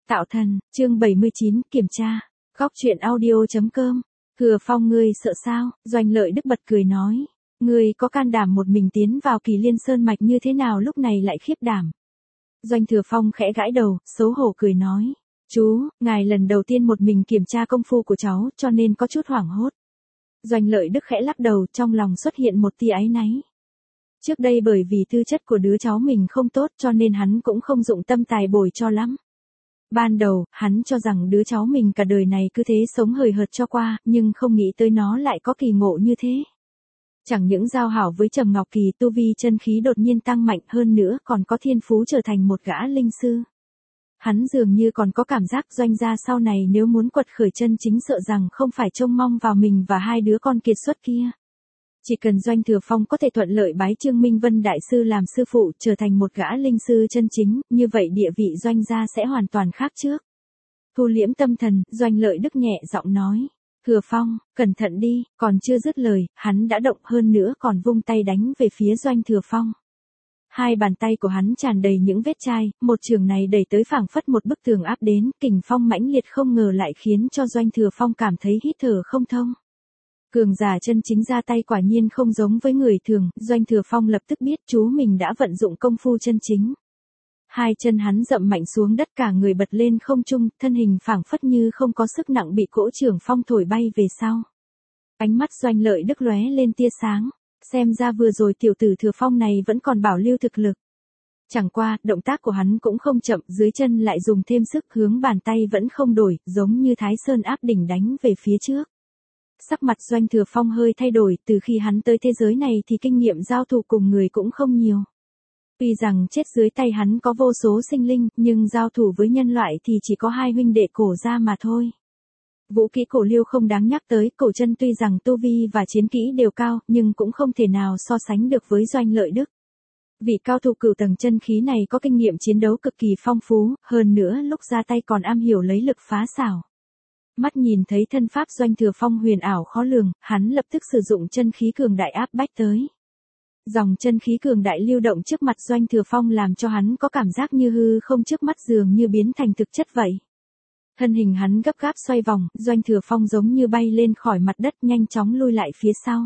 Tạo thần, chương 79, kiểm tra. Góc truyện audio.com. Thừa Phong ngươi sợ sao? Doanh Lợi Đức bật cười nói. Ngươi có can đảm một mình tiến vào Kỳ Liên Sơn mạch như thế nào lúc này lại khiếp đảm? Doanh Thừa Phong khẽ gãi đầu, xấu hổ cười nói. Chú, ngài lần đầu tiên một mình kiểm tra công phu của cháu cho nên có chút hoảng hốt. Doanh Lợi Đức khẽ lắc đầu, trong lòng xuất hiện một tia áy náy. Trước đây bởi vì tư chất của đứa cháu mình không tốt cho nên hắn cũng không dụng tâm tài bồi cho lắm. Ban đầu, hắn cho rằng đứa cháu mình cả đời này cứ thế sống hời hợt cho qua, nhưng không nghĩ tới nó lại có kỳ ngộ như thế. Chẳng những giao hảo với Trầm Ngọc Kỳ, tu vi chân khí đột nhiên tăng mạnh hơn nữa còn có thiên phú trở thành một gã linh sư. Hắn dường như còn có cảm giác Doanh gia sau này nếu muốn quật khởi chân chính sợ rằng không phải trông mong vào mình và hai đứa con kiệt xuất kia. Chỉ cần Doanh Thừa Phong có thể thuận lợi bái Trương Minh Vân đại sư làm sư phụ, trở thành một gã linh sư chân chính, như vậy địa vị Doanh gia sẽ hoàn toàn khác trước. Thu liễm tâm thần, Doanh Lợi Đức nhẹ giọng nói. Thừa Phong, cẩn thận đi, còn chưa dứt lời, hắn đã động hơn nữa còn vung tay đánh về phía Doanh Thừa Phong. Hai bàn tay của hắn tràn đầy những vết chai, một trường này đẩy tới phảng phất một bức tường áp đến, kình phong mãnh liệt không ngờ lại khiến cho Doanh Thừa Phong cảm thấy hít thở không thông. Cường giả chân chính ra tay quả nhiên không giống với người thường, Doanh Thừa Phong lập tức biết chú mình đã vận dụng công phu chân chính. Hai chân hắn dậm mạnh xuống đất, cả người bật lên không trung, thân hình phảng phất như không có sức nặng bị cỗ trường phong thổi bay về sau. Ánh mắt Doanh Lợi Đức lóe lên tia sáng, xem ra vừa rồi tiểu tử Thừa Phong này vẫn còn bảo lưu thực lực. Chẳng qua, động tác của hắn cũng không chậm, dưới chân lại dùng thêm sức, hướng bàn tay vẫn không đổi, giống như Thái Sơn áp đỉnh đánh về phía trước. Sắc mặt Doanh Thừa Phong hơi thay đổi, từ khi hắn tới thế giới này thì kinh nghiệm giao thủ cùng người cũng không nhiều. Tuy rằng chết dưới tay hắn có vô số sinh linh, nhưng giao thủ với nhân loại thì chỉ có hai huynh đệ Cổ gia mà thôi. Vũ kỹ Cổ Liêu không đáng nhắc tới, Cổ Chân tuy rằng tu vi và chiến kỹ đều cao, nhưng cũng không thể nào so sánh được với Doanh Lợi Đức. Vị cao thủ cửu tầng chân khí này có kinh nghiệm chiến đấu cực kỳ phong phú, hơn nữa lúc ra tay còn am hiểu lấy lực phá xảo. Mắt nhìn thấy thân pháp Doanh Thừa Phong huyền ảo khó lường, hắn lập tức sử dụng chân khí cường đại áp bách tới. Dòng chân khí cường đại lưu động trước mặt Doanh Thừa Phong làm cho hắn có cảm giác như hư không trước mắt dường như biến thành thực chất vậy. Thân hình hắn gấp gáp xoay vòng, Doanh Thừa Phong giống như bay lên khỏi mặt đất nhanh chóng lui lại phía sau.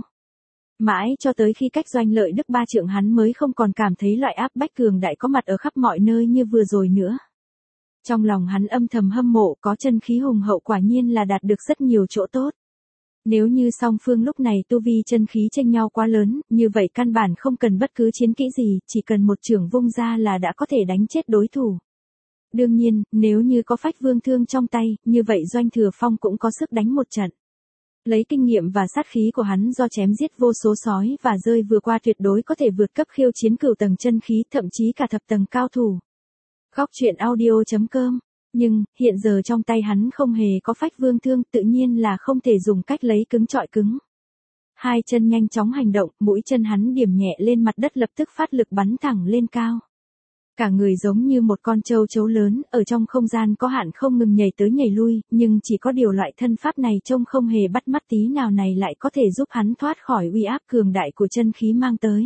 Mãi cho tới khi cách Doanh Lợi Đức 3 trượng hắn mới không còn cảm thấy loại áp bách cường đại có mặt ở khắp mọi nơi như vừa rồi nữa. Trong lòng hắn âm thầm hâm mộ, có chân khí hùng hậu quả nhiên là đạt được rất nhiều chỗ tốt. Nếu như song phương lúc này tu vi chân khí chênh nhau quá lớn, như vậy căn bản không cần bất cứ chiến kỹ gì, chỉ cần một chưởng vung ra là đã có thể đánh chết đối thủ. Đương nhiên, nếu như có Phách Vương thương trong tay, như vậy Doanh Thừa Phong cũng có sức đánh một trận. Lấy kinh nghiệm và sát khí của hắn do chém giết vô số sói và rơi vừa qua tuyệt đối có thể vượt cấp khiêu chiến cửu tầng chân khí, thậm chí cả thập tầng cao thủ. Góc truyện audio.com. Nhưng, hiện giờ trong tay hắn không hề có Phách Vương thương, tự nhiên là không thể dùng cách lấy cứng chọi cứng. Hai chân nhanh chóng hành động, mũi chân hắn điểm nhẹ lên mặt đất lập tức phát lực bắn thẳng lên cao. Cả người giống như một con châu chấu lớn, ở trong không gian có hạn không ngừng nhảy tới nhảy lui, nhưng chỉ có điều loại thân pháp này trông không hề bắt mắt tí nào này lại có thể giúp hắn thoát khỏi uy áp cường đại của chân khí mang tới.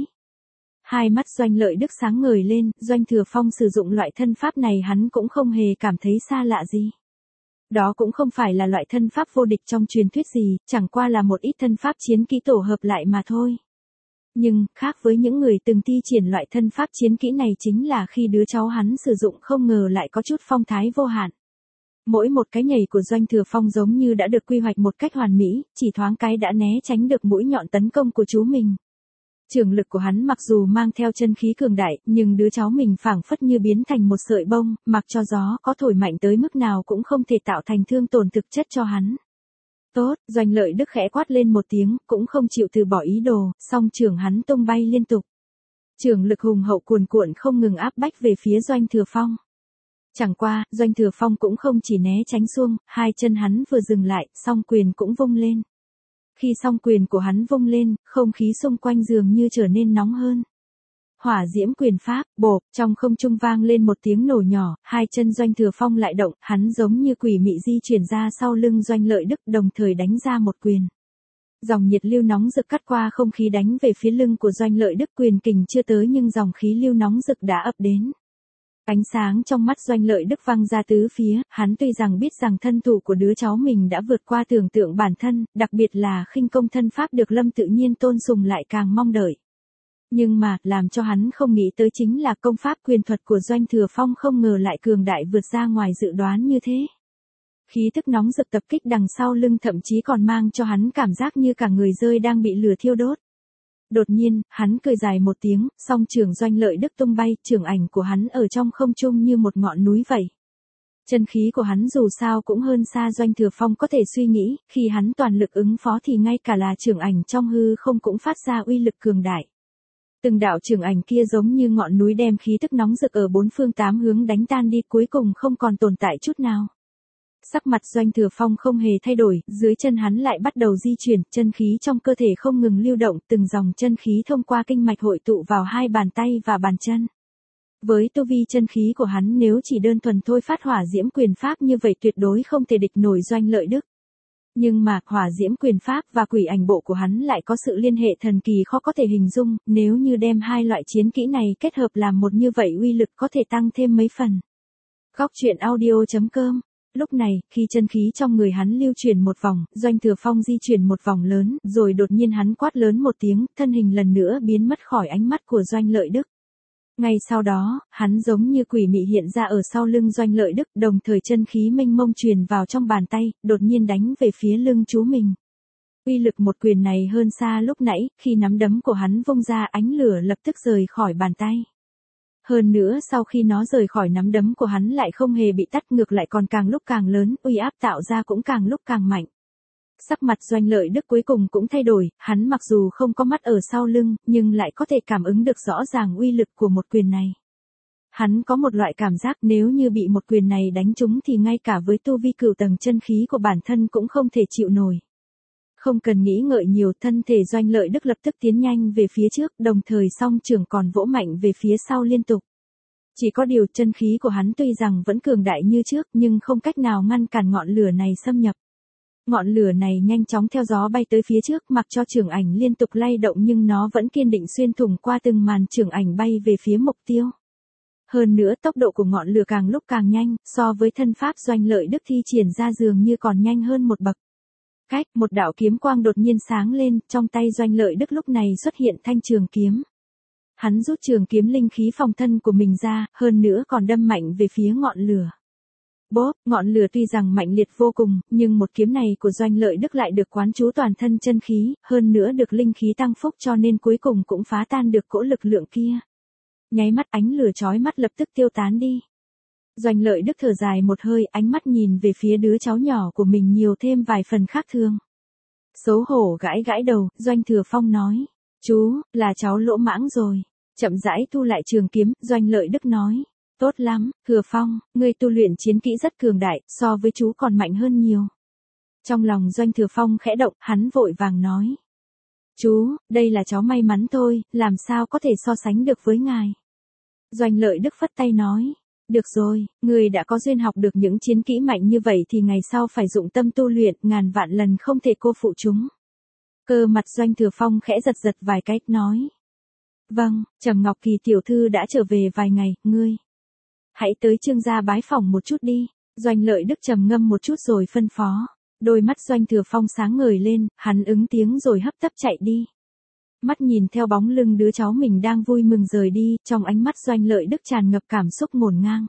Hai mắt Doanh Lợi Đức sáng ngời lên, Doanh Thừa Phong sử dụng loại thân pháp này hắn cũng không hề cảm thấy xa lạ gì. Đó cũng không phải là loại thân pháp vô địch trong truyền thuyết gì, chẳng qua là một ít thân pháp chiến kỹ tổ hợp lại mà thôi. Nhưng, khác với những người từng thi triển loại thân pháp chiến kỹ này chính là khi đứa cháu hắn sử dụng không ngờ lại có chút phong thái vô hạn. Mỗi một cái nhảy của Doanh Thừa Phong giống như đã được quy hoạch một cách hoàn mỹ, chỉ thoáng cái đã né tránh được mũi nhọn tấn công của chú mình. Trường lực của hắn mặc dù mang theo chân khí cường đại, nhưng đứa cháu mình phảng phất như biến thành một sợi bông, mặc cho gió có thổi mạnh tới mức nào cũng không thể tạo thành thương tổn thực chất cho hắn. Tốt, Doanh Lợi Đức khẽ quát lên một tiếng, cũng không chịu từ bỏ ý đồ, song trường hắn tung bay liên tục. Trường lực hùng hậu cuồn cuộn không ngừng áp bách về phía Doanh Thừa Phong. Chẳng qua, Doanh Thừa Phong cũng không chỉ né tránh xuông, hai chân hắn vừa dừng lại, song quyền cũng vung lên. Khi song quyền của hắn vung lên, không khí xung quanh dường như trở nên nóng hơn. Hỏa diễm quyền pháp, bộp, trong không trung vang lên một tiếng nổ nhỏ, hai chân Doanh Thừa Phong lại động, hắn giống như quỷ mị di chuyển ra sau lưng Doanh Lợi Đức, đồng thời đánh ra một quyền. Dòng nhiệt lưu nóng rực cắt qua không khí đánh về phía lưng của Doanh Lợi Đức, quyền kình chưa tới nhưng dòng khí lưu nóng rực đã ập đến. Ánh sáng trong mắt Doanh Lợi Đức văng ra tứ phía, hắn tuy rằng biết rằng thân thủ của đứa cháu mình đã vượt qua tưởng tượng bản thân, đặc biệt là khinh công thân pháp được Lâm Tự Nhiên tôn sùng lại càng mong đợi. Nhưng mà, làm cho hắn không nghĩ tới chính là công pháp quyền thuật của Doanh Thừa Phong không ngờ lại cường đại vượt ra ngoài dự đoán như thế. Khí tức nóng rực tập kích đằng sau lưng thậm chí còn mang cho hắn cảm giác như cả người rơi đang bị lửa thiêu đốt. Đột nhiên, hắn cười dài một tiếng, song trường Doanh Lợi Đức tung bay, trường ảnh của hắn ở trong không trung như một ngọn núi vậy. Chân khí của hắn dù sao cũng hơn xa Doanh Thừa Phong có thể suy nghĩ, khi hắn toàn lực ứng phó thì ngay cả là trường ảnh trong hư không cũng phát ra uy lực cường đại. Từng đạo trường ảnh kia giống như ngọn núi đem khí tức nóng rực ở bốn phương tám hướng đánh tan đi, cuối cùng không còn tồn tại chút nào. Sắc mặt Doanh Thừa Phong không hề thay đổi, dưới chân hắn lại bắt đầu di chuyển, chân khí trong cơ thể không ngừng lưu động, từng dòng chân khí thông qua kinh mạch hội tụ vào hai bàn tay và bàn chân. Với tu vi chân khí của hắn nếu chỉ đơn thuần thôi phát hỏa diễm quyền pháp như vậy tuyệt đối không thể địch nổi Doanh Lợi Đức. Nhưng mà, hỏa diễm quyền pháp và quỷ ảnh bộ của hắn lại có sự liên hệ thần kỳ khó có thể hình dung, nếu như đem hai loại chiến kỹ này kết hợp làm một như vậy uy lực có thể tăng thêm mấy phần. Góc truyện audio.com. Lúc này, khi chân khí trong người hắn lưu chuyển một vòng, Doanh Thừa Phong di chuyển một vòng lớn, rồi đột nhiên hắn quát lớn một tiếng, thân hình lần nữa biến mất khỏi ánh mắt của Doanh Lợi Đức. Ngay sau đó, hắn giống như quỷ mị hiện ra ở sau lưng Doanh Lợi Đức, đồng thời chân khí mênh mông truyền vào trong bàn tay, đột nhiên đánh về phía lưng chú mình. Uy lực một quyền này hơn xa lúc nãy, khi nắm đấm của hắn vung ra ánh lửa lập tức rời khỏi bàn tay. Hơn nữa sau khi nó rời khỏi nắm đấm của hắn lại không hề bị tắt, ngược lại còn càng lúc càng lớn, uy áp tạo ra cũng càng lúc càng mạnh. Sắc mặt Doanh Lợi Đức cuối cùng cũng thay đổi, hắn mặc dù không có mắt ở sau lưng, nhưng lại có thể cảm ứng được rõ ràng uy lực của một quyền này. Hắn có một loại cảm giác nếu như bị một quyền này đánh trúng thì ngay cả với tu vi cửu tầng chân khí của bản thân cũng không thể chịu nổi. Không cần nghĩ ngợi nhiều, thân thể Doanh Lợi Đức lập tức tiến nhanh về phía trước, đồng thời song trưởng còn vỗ mạnh về phía sau liên tục. Chỉ có điều chân khí của hắn tuy rằng vẫn cường đại như trước nhưng không cách nào ngăn cản ngọn lửa này xâm nhập. Ngọn lửa này nhanh chóng theo gió bay tới phía trước, mặc cho trường ảnh liên tục lay động nhưng nó vẫn kiên định xuyên thủng qua từng màn trường ảnh bay về phía mục tiêu. Hơn nữa tốc độ của ngọn lửa càng lúc càng nhanh, so với thân pháp Doanh Lợi Đức thi triển ra dường như còn nhanh hơn một bậc. Một đạo kiếm quang đột nhiên sáng lên, trong tay Doanh Lợi Đức lúc này xuất hiện thanh trường kiếm. Hắn rút trường kiếm linh khí phòng thân của mình ra, hơn nữa còn đâm mạnh về phía ngọn lửa. Bốp, ngọn lửa tuy rằng mạnh liệt vô cùng, nhưng một kiếm này của Doanh Lợi Đức lại được quán trú toàn thân chân khí, hơn nữa được linh khí tăng phúc cho nên cuối cùng cũng phá tan được cỗ lực lượng kia. Nháy mắt ánh lửa chói mắt lập tức tiêu tán đi. Doanh Lợi Đức thở dài một hơi, ánh mắt nhìn về phía đứa cháu nhỏ của mình nhiều thêm vài phần khác thường. Xấu hổ gãi gãi đầu, Doanh Thừa Phong nói, chú, là cháu lỗ mãng rồi. Chậm rãi thu lại trường kiếm, Doanh Lợi Đức nói, tốt lắm, Thừa Phong, ngươi tu luyện chiến kỹ rất cường đại, so với chú còn mạnh hơn nhiều. Trong lòng Doanh Thừa Phong khẽ động, hắn vội vàng nói, chú, đây là cháu may mắn thôi, làm sao có thể so sánh được với ngài. Doanh Lợi Đức phất tay nói, được rồi, người đã có duyên học được những chiến kỹ mạnh như vậy thì ngày sau phải dụng tâm tu luyện, ngàn vạn lần không thể cô phụ chúng. Cơ mặt Doanh Thừa Phong khẽ giật giật vài cái, nói, vâng, Trầm Ngọc Kỳ tiểu thư đã trở về vài ngày, ngươi hãy tới Trương gia bái phỏng một chút đi. Doanh Lợi Đức trầm ngâm một chút rồi phân phó. Đôi mắt Doanh Thừa Phong sáng ngời lên, hắn ứng tiếng rồi hấp tấp chạy đi. Mắt nhìn theo bóng lưng đứa cháu mình đang vui mừng rời đi, trong ánh mắt Doanh Lợi Đức tràn ngập cảm xúc ngổn ngang.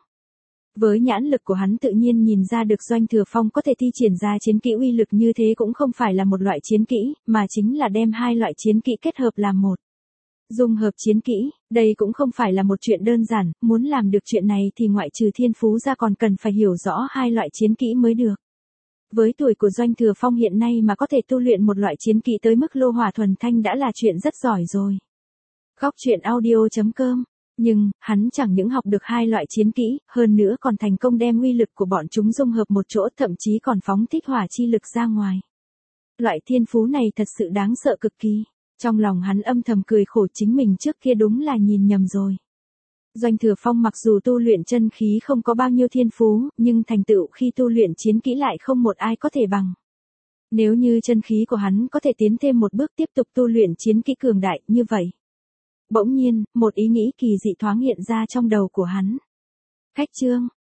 Với nhãn lực của hắn tự nhiên nhìn ra được Doanh Thừa Phong có thể thi triển ra chiến kỹ uy lực như thế cũng không phải là một loại chiến kỹ, mà chính là đem hai loại chiến kỹ kết hợp làm một. Dung hợp chiến kỹ, đây cũng không phải là một chuyện đơn giản, muốn làm được chuyện này thì ngoại trừ thiên phú ra còn cần phải hiểu rõ hai loại chiến kỹ mới được. Với tuổi của Doanh Thừa Phong hiện nay mà có thể tu luyện một loại chiến kỹ tới mức lô hỏa thuần thanh đã là chuyện rất giỏi rồi. Góc truyện audio.com. Nhưng, hắn chẳng những học được hai loại chiến kỹ, hơn nữa còn thành công đem uy lực của bọn chúng dung hợp một chỗ, thậm chí còn phóng thích hỏa chi lực ra ngoài. Loại thiên phú này thật sự đáng sợ cực kỳ. Trong lòng hắn âm thầm cười khổ, chính mình trước kia đúng là nhìn nhầm rồi. Doanh Thừa Phong mặc dù tu luyện chân khí không có bao nhiêu thiên phú, nhưng thành tựu khi tu luyện chiến kỹ lại không một ai có thể bằng. Nếu như chân khí của hắn có thể tiến thêm một bước tiếp tục tu luyện chiến kỹ cường đại như vậy. Bỗng nhiên, một ý nghĩ kỳ dị thoáng hiện ra trong đầu của hắn. Khách trương,